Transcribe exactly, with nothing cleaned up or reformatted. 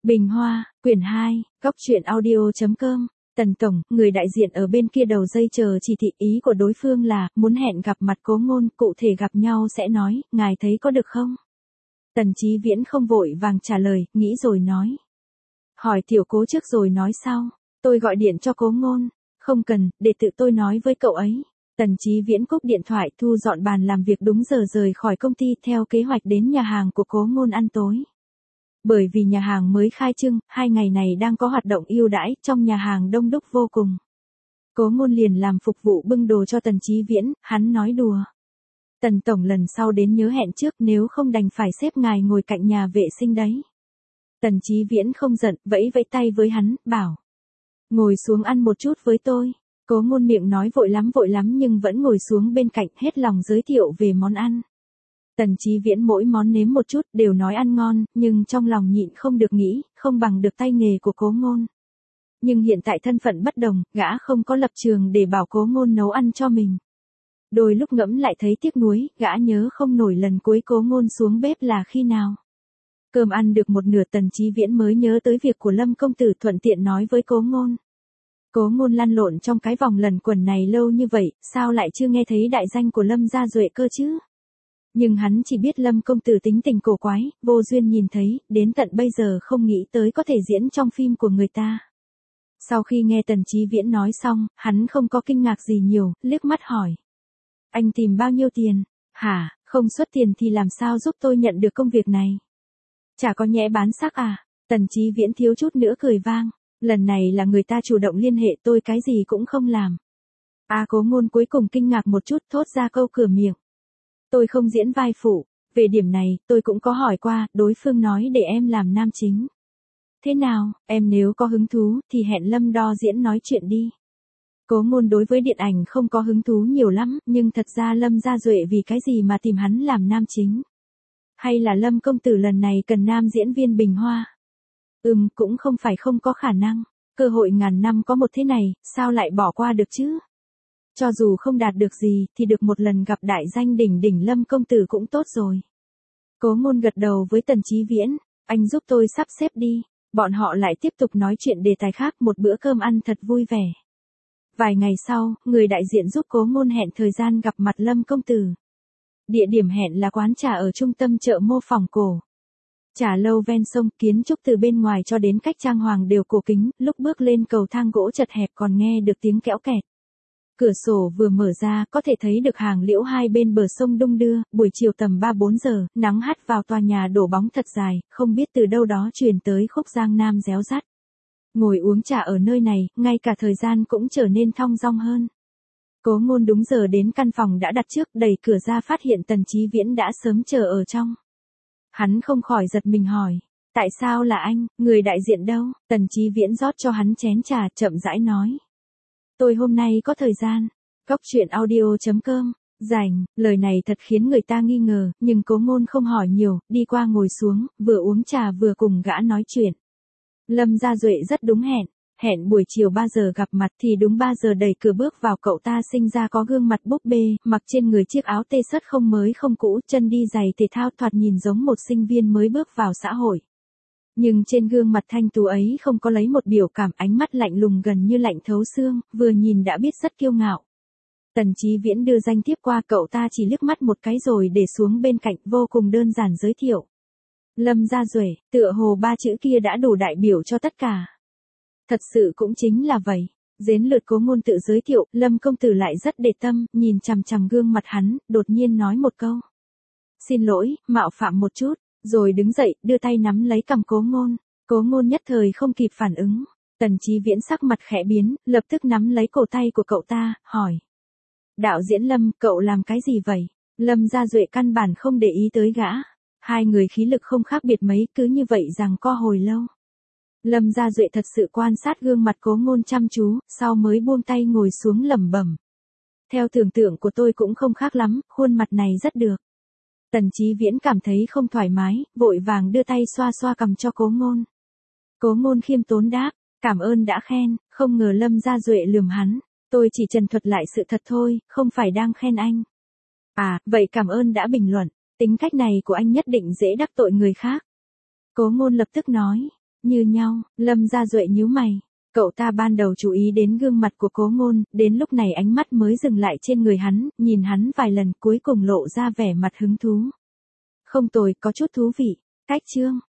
Bình Hoa, quyển hai, góc truyện audio.com. Tần Tổng, người đại diện ở bên kia đầu dây chờ chỉ thị, ý của đối phương là, muốn hẹn gặp mặt Cố Ngôn, cụ thể gặp nhau sẽ nói, ngài thấy có được không? Tần Chí Viễn không vội vàng trả lời, nghĩ rồi nói. Hỏi Tiểu Cố trước rồi nói sau, tôi gọi điện cho Cố Ngôn. Không cần, để tự tôi nói với cậu ấy. Tần Chí Viễn cúp điện thoại, thu dọn bàn làm việc, đúng giờ rời khỏi công ty theo kế hoạch đến nhà hàng của Cố Ngôn ăn tối. Bởi vì nhà hàng mới khai trương, hai ngày này đang có hoạt động ưu đãi, trong nhà hàng đông đúc vô cùng. Cố Ngôn liền làm phục vụ bưng đồ cho Tần Chí Viễn, hắn nói đùa. Tần Tổng lần sau đến nhớ hẹn trước, nếu không đành phải xếp ngài ngồi cạnh nhà vệ sinh đấy. Tần Chí Viễn không giận, vẫy vẫy tay với hắn, bảo. Ngồi xuống ăn một chút với tôi. Cố Ngôn miệng nói vội lắm vội lắm nhưng vẫn ngồi xuống bên cạnh, hết lòng giới thiệu về món ăn. Tần Chí Viễn mỗi món nếm một chút, đều nói ăn ngon, nhưng trong lòng nhịn không được nghĩ, không bằng được tay nghề của Cố Ngôn. Nhưng hiện tại thân phận bất đồng, gã không có lập trường để bảo Cố Ngôn nấu ăn cho mình. Đôi lúc ngẫm lại thấy tiếc nuối, gã nhớ không nổi lần cuối Cố Ngôn xuống bếp là khi nào. Cơm ăn được một nửa, Tần Chí Viễn mới nhớ tới việc của Lâm công tử, thuận tiện nói với Cố Ngôn. Cố Ngôn lăn lộn trong cái vòng lần quẩn này lâu như vậy, sao lại chưa nghe thấy đại danh của Lâm gia Duệ cơ chứ? Nhưng hắn chỉ biết Lâm công tử tính tình cổ quái, vô duyên nhìn thấy, đến tận bây giờ không nghĩ tới có thể diễn trong phim của người ta. Sau khi nghe Tần Chí Viễn nói xong, hắn không có kinh ngạc gì nhiều, liếc mắt hỏi. Anh tìm bao nhiêu tiền? Hả, không xuất tiền thì làm sao giúp tôi nhận được công việc này? Chả có nhẽ bán xác à? Tần Chí Viễn thiếu chút nữa cười vang. Lần này là người ta chủ động liên hệ, tôi cái gì cũng không làm. À, Cố Ngôn cuối cùng kinh ngạc một chút, thốt ra câu cửa miệng. Tôi không diễn vai phụ, về điểm này, tôi cũng có hỏi qua, đối phương nói để em làm nam chính. Thế nào, em nếu có hứng thú, thì hẹn Lâm đo diễn nói chuyện đi. Cố Ngôn đối với điện ảnh không có hứng thú nhiều lắm, nhưng thật ra Lâm gia Duệ vì cái gì mà tìm hắn làm nam chính? Hay là Lâm công tử lần này cần nam diễn viên Bình Hoa? Ừm, cũng không phải không có khả năng. Cơ hội ngàn năm có một thế này, sao lại bỏ qua được chứ? Cho dù không đạt được gì, thì được một lần gặp đại danh đỉnh đỉnh Lâm công tử cũng tốt rồi. Cố Ngôn gật đầu với Tần Chí Viễn, anh giúp tôi sắp xếp đi. Bọn họ lại tiếp tục nói chuyện đề tài khác, một bữa cơm ăn thật vui vẻ. Vài ngày sau, người đại diện giúp Cố Ngôn hẹn thời gian gặp mặt Lâm công tử. Địa điểm hẹn là quán trà ở trung tâm chợ mô phỏng cổ. Trà lâu ven sông, kiến trúc từ bên ngoài cho đến cách trang hoàng đều cổ kính, lúc bước lên cầu thang gỗ chật hẹp còn nghe được tiếng kéo kẹt. Cửa sổ vừa mở ra, có thể thấy được hàng liễu hai bên bờ sông đung đưa, buổi chiều tầm ba bốn giờ, nắng hắt vào tòa nhà đổ bóng thật dài, không biết từ đâu đó truyền tới khúc Giang Nam réo rắt. Ngồi uống trà ở nơi này, ngay cả thời gian cũng trở nên thong dong hơn. Cố Ngôn đúng giờ đến căn phòng đã đặt trước, đẩy cửa ra phát hiện Tần Chí Viễn đã sớm chờ ở trong. Hắn không khỏi giật mình hỏi, tại sao là anh, người đại diện đâu? Tần Chí Viễn rót cho hắn chén trà, chậm rãi nói. Tôi hôm nay có thời gian. Góc truyện audio.com. Rảnh, lời này thật khiến người ta nghi ngờ, nhưng Cố Ngôn không hỏi nhiều, đi qua ngồi xuống, vừa uống trà vừa cùng gã nói chuyện. Lâm gia Duệ rất đúng hẹn. Hẹn buổi chiều ba giờ gặp mặt thì đúng ba giờ đẩy cửa bước vào, cậu ta sinh ra có gương mặt búp bê, mặc trên người chiếc áo tê sất không mới không cũ, chân đi giày thể thao, thoạt nhìn giống một sinh viên mới bước vào xã hội. Nhưng trên gương mặt thanh tú ấy không có lấy một biểu cảm, ánh mắt lạnh lùng gần như lạnh thấu xương, vừa nhìn đã biết rất kiêu ngạo. Tần Chí Viễn đưa danh thiếp qua, cậu ta chỉ liếc mắt một cái rồi để xuống bên cạnh, vô cùng đơn giản giới thiệu. Lâm gia Duệ, tựa hồ ba chữ kia đã đủ đại biểu cho tất cả. Thật sự cũng chính là vậy. Đến lượt Cố Ngôn tự giới thiệu, Lâm công tử lại rất để tâm, nhìn chằm chằm gương mặt hắn, đột nhiên nói một câu. Xin lỗi, mạo phạm một chút, rồi đứng dậy, đưa tay nắm lấy cằm Cố Ngôn. Cố Ngôn nhất thời không kịp phản ứng. Tần Chí Viễn sắc mặt khẽ biến, lập tức nắm lấy cổ tay của cậu ta, hỏi. Đạo diễn Lâm, cậu làm cái gì vậy? Lâm gia Duệ căn bản không để ý tới gã. Hai người khí lực không khác biệt mấy, cứ như vậy giằng co hồi lâu. Lâm gia Duệ thật sự quan sát gương mặt Cố Ngôn chăm chú, sau mới buông tay ngồi xuống lẩm bẩm. Theo tưởng tượng của tôi cũng không khác lắm, khuôn mặt này rất được. Tần Chí Viễn cảm thấy không thoải mái, vội vàng đưa tay xoa xoa cằm cho Cố Ngôn. Cố Ngôn khiêm tốn đáp, cảm ơn đã khen, không ngờ Lâm gia Duệ lườm hắn. Tôi chỉ trần thuật lại sự thật thôi, không phải đang khen anh. À, vậy cảm ơn đã bình luận, tính cách này của anh nhất định dễ đắc tội người khác. Cố Ngôn lập tức nói. Như nhau, Lâm Gia Duệ nhíu mày. Cậu ta ban đầu chú ý đến gương mặt của Cố Ngôn, đến lúc này ánh mắt mới dừng lại trên người hắn, nhìn hắn vài lần cuối cùng lộ ra vẻ mặt hứng thú. Không tồi, có chút thú vị. Cách chương.